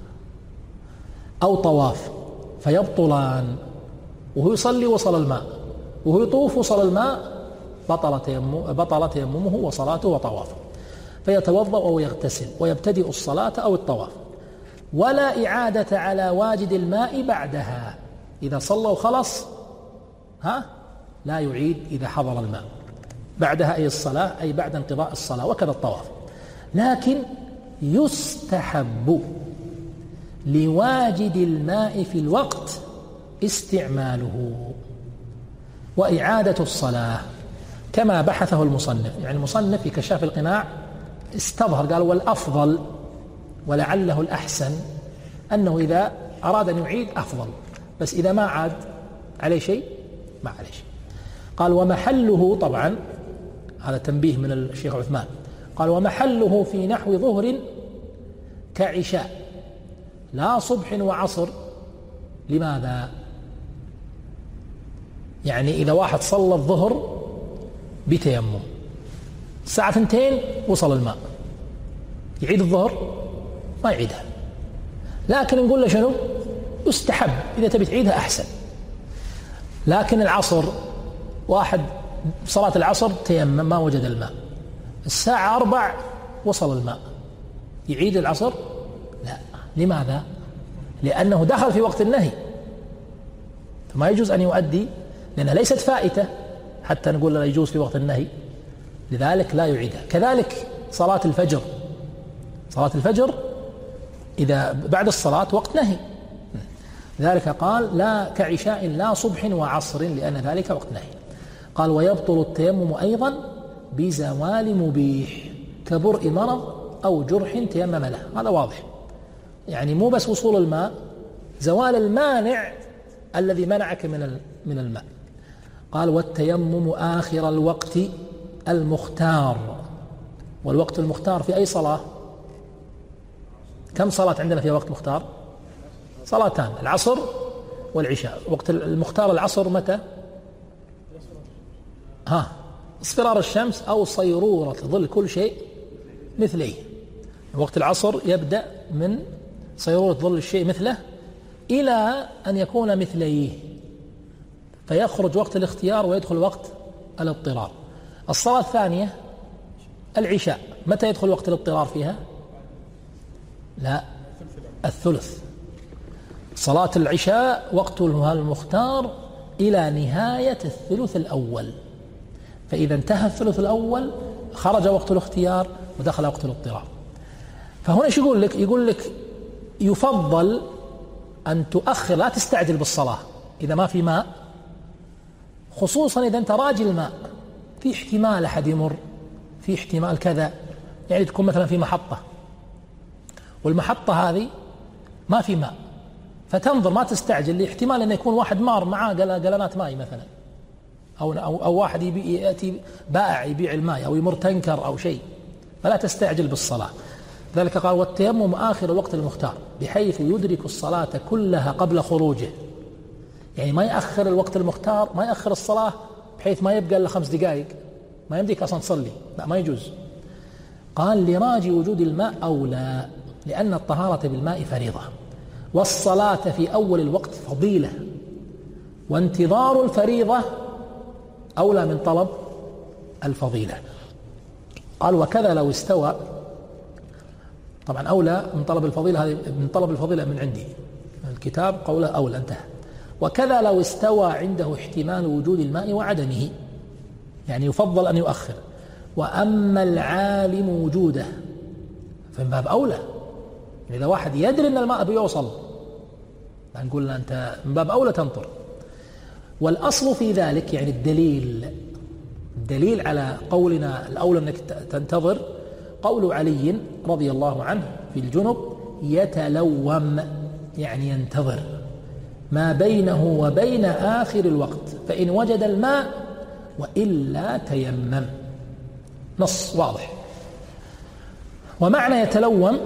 أو طواف فيبطلان، وهو يصلي وصل الماء، وهو يطوف وصل الماء، بطل تيممه بطل تيممه وصلاته وطوافه، فيتوضأ أو يغتسل ويبتدئ الصلاة أو الطواف، ولا إعادة على واجد الماء بعدها. إذا صلى وخلص ها لا يعيد إذا حضر الماء بعدها، أي الصلاة أي بعد انقضاء الصلاة، وكذا الطواف. لكن يستحب لواجد الماء في الوقت استعماله وإعادة الصلاة كما بحثه المصنف. يعني المصنف في كشاف القناع استظهر قال والأفضل ولعله الأحسن أنه إذا أراد أن يعيد أفضل، بس إذا ما عاد عليه شيء ما عليه شيء. قال ومحله، طبعا هذا تنبيه من الشيخ عثمان، قال ومحله في نحو ظهر كعشاء لا صبح وعصر. لماذا؟ يعني إذا واحد صلى الظهر بتيمم الساعة ثنتين وصل الماء، يعيد الظهر؟ ما يعيدها. لكن نقول له شنو؟ يستحب إذا تبي تعيدها أحسن. لكن العصر واحد صلاة العصر تيمم ما وجد الماء، الساعة أربع وصل الماء، يعيد العصر؟ لا. لماذا؟ لأنه دخل في وقت النهي، فما يجوز أن يؤدي، لأنها ليست فائتة حتى نقول لا يجوز في وقت النهي، لذلك لا يعيدها. كذلك صلاة الفجر، صلاة الفجر إذا بعد الصلاة وقت نهي، ذلك قال لا كعشاء لا صبح وعصر لأن ذلك وقت نهي. قال ويبطل التيمم أيضا بزوال مبيح كبرء مرض أو جرح تيمم له. هذا واضح، يعني مو بس وصول الماء، زوال المانع الذي منعك من من الماء. قال والتيمم آخر الوقت المختار. والوقت المختار في أي صلاة؟ كم صلاة عندنا فيها وقت مختار؟ صلاتان، العصر والعشاء. وقت المختار العصر متى؟ ها اصفرار الشمس أو صيرورة ظل كل شيء مثليه. وقت العصر يبدأ من صيرورة ظل الشيء مثله إلى أن يكون مثليه، فيخرج وقت الاختيار ويدخل وقت الاضطرار. الصلاة الثانية العشاء، متى يدخل وقت الاضطرار فيها؟ لا، الثلث. صلاة العشاء وقتها المختار إلى نهاية الثلث الأول، فإذا انتهى الثلث الأول خرج وقت الاختيار ودخل وقت الاضطرار. فهنا ايش يقول لك؟ يقول لك يفضل أن تؤخر، لا تستعجل بالصلاة إذا ما في ماء، خصوصا إذا أنت راجي الماء، في احتمال أحد يمر، في احتمال كذا، يعني تكون مثلا في محطة والمحطة هذه ما في ماء، فتنظر ما تستعجل لاحتمال أن يكون واحد مار معاه قلنات ماء مثلا، أو, أو, أو واحد يأتي بائع يبيع الماء أو يمر تنكر أو شيء، فلا تستعجل بالصلاة. ذلك قال والتيمم آخر الوقت المختار بحيث يدرك الصلاة كلها قبل خروجه، يعني ما يأخر الوقت المختار، ما يأخر الصلاة بحيث ما يبقى إلا خمس دقائق، ما يمديك أصلا تصلي، لا ما يجوز. قال لراجي وجود الماء أولى، لأن الطهارة بالماء فريضة، والصلاة في أول الوقت فضيلة، وانتظار الفريضة أولى من طلب الفضيلة. قال وكذا لو استوى، طبعا أولى من طلب الفضيلة، هذه من طلب الفضيلة من عندي الكتاب قوله أولى انتهى. وكذا لو استوى عنده احتمال وجود الماء وعدمه، يعني يفضل أن يؤخر. وأما العالم وجوده فمن باب أولى، يعني إذا واحد يدري أن الماء بيوصل نقول له أنت من باب أولى تنطر. والأصل في ذلك يعني الدليل الدليل على قولنا الأولى أنك تنتظر قول علي رضي الله عنه في الجنب يتلوم، يعني ينتظر ما بينه وبين آخر الوقت، فإن وجد الماء وإلا تيمم. نص واضح. ومعنى يتلوم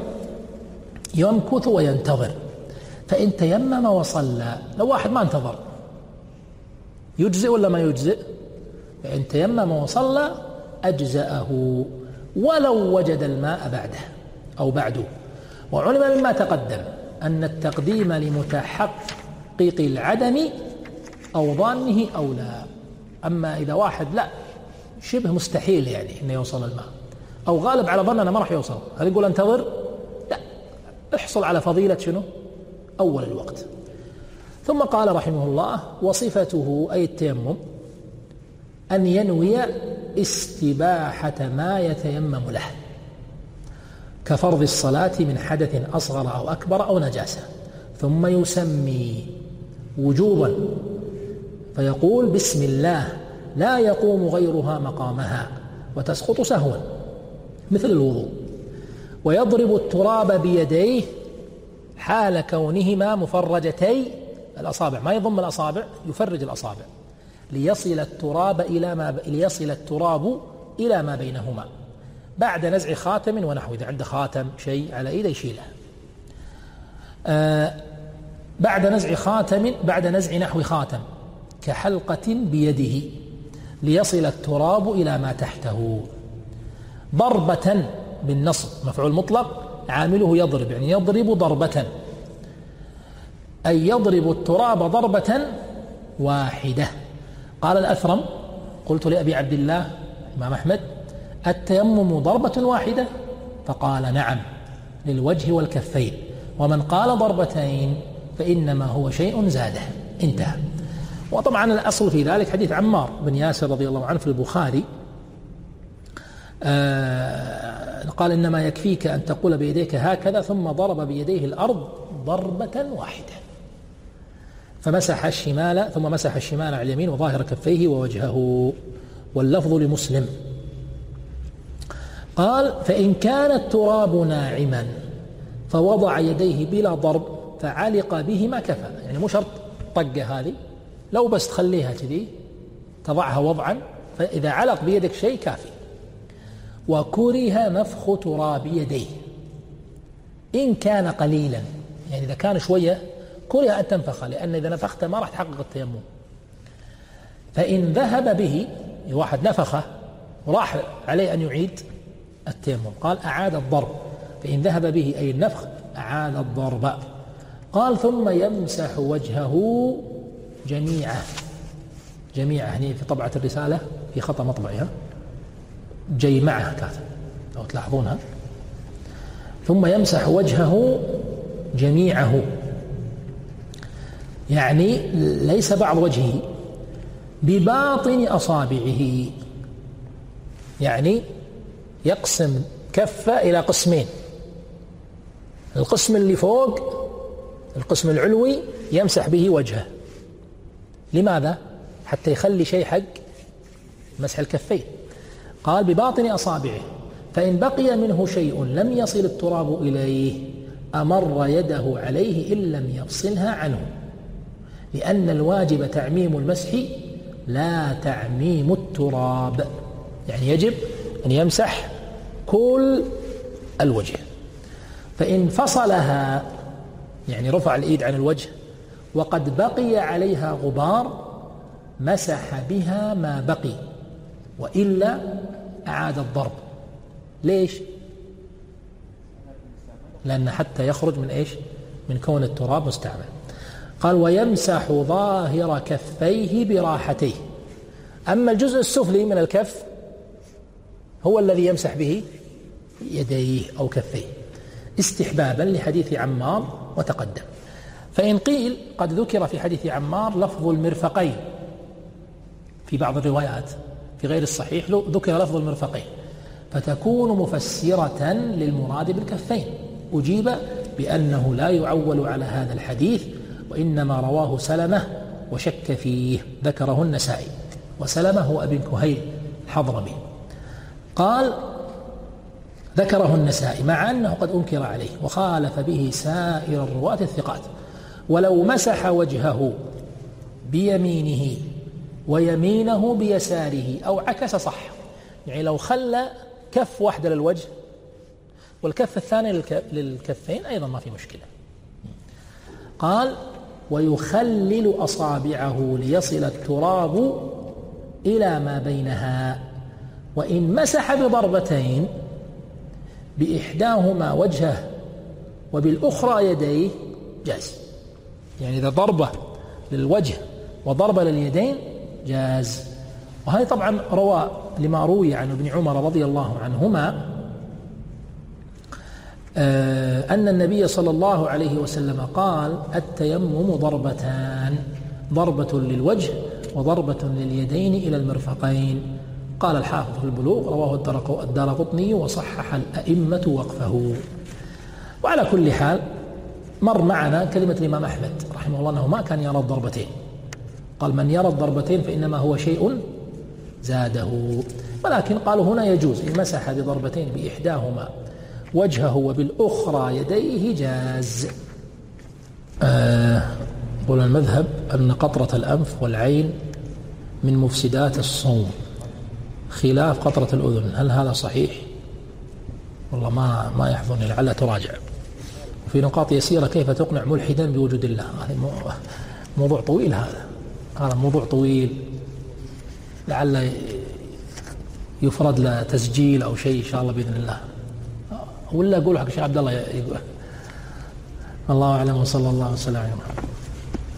يمكث وينتظر، فإن تيمم وصلى، لو واحد ما انتظر يجزئ ولا ما يجزئ؟ فإن تيمم وصلى أجزأه ولو وجد الماء بعده أو بعده. وعلم مما تقدم أن التقديم لمتحقق العدم أو ظانه أولى. أما إذا واحد لا شبه مستحيل يعني إنه يوصل الماء أو غالب على ظن أنه ما راح يوصل، هل يقول انتظر؟ لا، احصل على فضيلة شنو؟ أول الوقت. ثم قال رحمه الله: وصفته أي التيمم أن ينوي استباحة ما يتيمم له كفرض الصلاة من حدث أصغر أو أكبر أو نجاسة، ثم يسمي وجوبا فيقول بسم الله لا يقوم غيرها مقامها وتسقط سهوا مثل الوضوء، ويضرب التراب بيديه حال كونهما مفرجتي الأصابع، ما يضم الأصابع، يفرج الأصابع ليصل التراب إلى ما ليصل التراب إلى ما بينهما بعد نزع خاتم ونحو، إذا عنده خاتم شيء على إيده يشيله. آه بعد نزع خاتم بعد نزع نحو خاتم كحلقة بيده ليصل التراب إلى ما تحته. ضربة بالنصب مفعول مطلق عامله يضرب، يعني يضرب ضربة أي يضرب التراب ضربة واحدة. قال الأثرم: قلت لأبي عبد الله إمام أحمد: التيمم ضربة واحدة؟ فقال: نعم، للوجه والكفين، ومن قال ضربتين فإنما هو شيء زاده. انتهى. وطبعا الأصل في ذلك حديث عمار بن ياسر رضي الله عنه في البخاري، آه قال: إنما يكفيك أن تقول بيديك هكذا، ثم ضرب بيديه الأرض ضربة واحدة فمسح الشمال ثم مسح الشمال على اليمين وظاهر كفيه ووجهه. واللفظ لمسلم. قال: فإن كان التراب ناعما فوضع يديه بلا ضرب فعلق بهما كفى، يعني مو شرط طقة هذه، لو بس تخليها كذي تضعها وضعا، فإذا علق بيدك شيء كافي. وكره نفخ تراب يديه إن كان قليلا، يعني إذا كان شوية كره أن تنفخ، لأن إذا نفخت ما راح تحقق التيمم. فإن ذهب به، واحد نفخه وراح عليه أن يعيد التيمم، قال: أعاد الضرب. فإن ذهب به أي النفخ أعاد الضرب. قال: ثم يمسح وجهه جميعه جميعه يعني في طبعة الرسالة في خطأ مطبعها جيمعه كاتب لو تلاحظونها. ثم يمسح وجهه جميعه، يعني ليس بعض وجهه، بباطن أصابعه، يعني يقسم كفة إلى قسمين، القسم اللي فوق القسم العلوي يمسح به وجهه. لماذا؟ حتى يخلي شيء حق مسح الكفين. قال: بباطن أصابعه، فإن بقي منه شيء لم يصل التراب إليه أمر يده عليه إن لم يفصلها عنه، لأن الواجب تعميم المسح لا تعميم التراب، يعني يجب أن يمسح كل الوجه. فإن فصلها، يعني رفع الإيد عن الوجه وقد بقي عليها غبار، مسح بها ما بقي، وإلا أعاد الضرب. ليش؟ لأن حتى يخرج من إيش؟ من كون التراب مستعمل. قال: ويمسح ظاهر كفيه براحتيه. أما الجزء السفلي من الكف هو الذي يمسح به يديه أو كفيه استحبابا لحديث عمار وتقدم. فإن قيل قد ذكر في حديث عمار لفظ المرفقين في بعض الروايات، في غير الصحيح ذكر لفظ المرفقين، فتكون مفسرة للمراد بالكفين. أجيب بأنه لا يعول على هذا الحديث، وإنما رواه سلمة وشك فيه، ذكره النسائي، وسلمة هو ابن كهيل الحضرمي. قال: ذكره النسائي مع أنه قد أنكر عليه، وخالف به سائر الرواة الثقات. ولو مسح وجهه بيمينه ويمينه بيساره أو عكس صح، يعني لو خلى كف واحدة للوجه والكف الثاني للكفين أيضا ما في مشكلة. قال: ويخلل أصابعه ليصل التراب إلى ما بينها، وإن مسح بضربتين بإحداهما وجهه وبالأخرى يديه جاز. يعني إذا ضربة للوجه وضربة لليدين جاز. وهذا طبعا روى لما روي عن ابن عمر رضي الله عنهما أن النبي صلى الله عليه وسلم قال: التيمم ضربتان، ضربة للوجه وضربة لليدين إلى المرفقين. قال الحافظ في البلوغ: رواه الدارقطني وصحح الأئمة وقفه. وعلى كل حال مر معنا كلمة الإمام أحمد رحمه الله أنه ما كان يرى الضربتين، قال: من يرى الضربتين فإنما هو شيء زاده. ولكن قالوا هنا يجوز إن مسح بضربتين بإحداهما وجهه وبالأخرى يديه جاز. آه قول المذهب أن قطرة الأنف والعين من مفسدات الصوم خلاف قطرة الأذن، هل هذا صحيح؟ والله ما ما يحضرني، لعل تراجع. في نقاط يسيرة كيف تقنع ملحدا بوجود الله، هذا موضوع طويل، هذا هذا موضوع طويل، لعل يفرد له تسجيل أو شيء إن شاء الله بإذن الله، ولا أقول حق الشيخ عبد الله يقول. الله أعلم، وصلى الله وسلم على محمد.